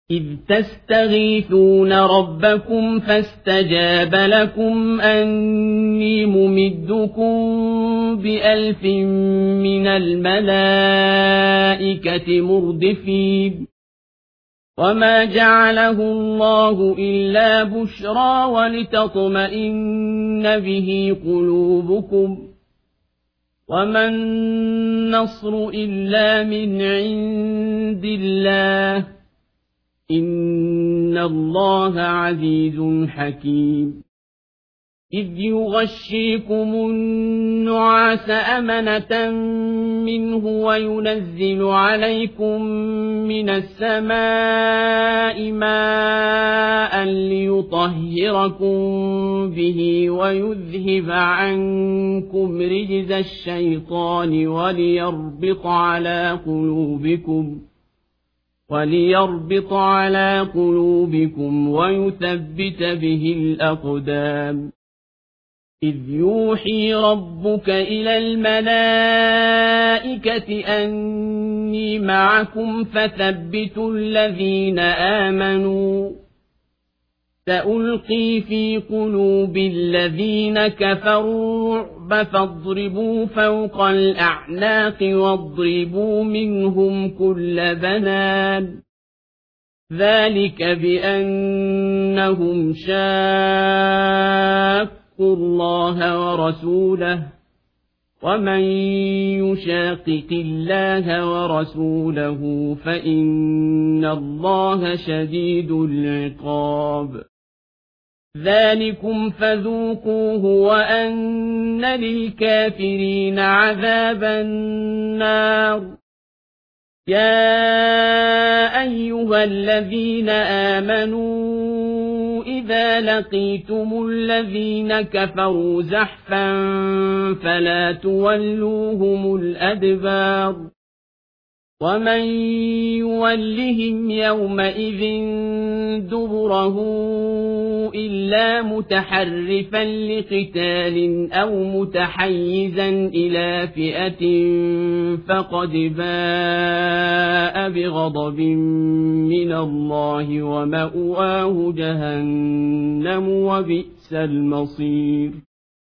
إذ تستغيثون ربكم فاستجاب لكم أني ممدكم ب1000 من الملائكة مردفين وما جعله الله إلا بشرى ولتطمئن به قلوبكم وما النصر إلا من عند الله إن الله عزيز حكيم إذ يغشيكم النعاس أمنة منه وينزل عليكم من السماء ماء ليطهركم به ويذهب عنكم رجز الشيطان وليربط على قلوبكم ويثبت به الأقدام إذ يوحي ربك إلى الملائكة أني معكم فثبتوا الذين آمنوا سألقي في قلوب الذين كفروا الرعب فاضربوا فوق الأعناق واضربوا منهم كل بنان ذلك بأنهم شاقوا الله ورسوله ومن يشاقق الله ورسوله فإن الله شديد العقاب ذلكم فذوقوه وأن للكافرين عذاب النار يا أيها الذين آمنوا إذا لقيتم الذين كفروا زحفا فلا تولوهم الأدبار ومن يولهم يومئذ دبره إلا متحرفا لقتال أو متحيزا إلى فئة فقد باء بغضب من الله ومأواه جهنم وبئس المصير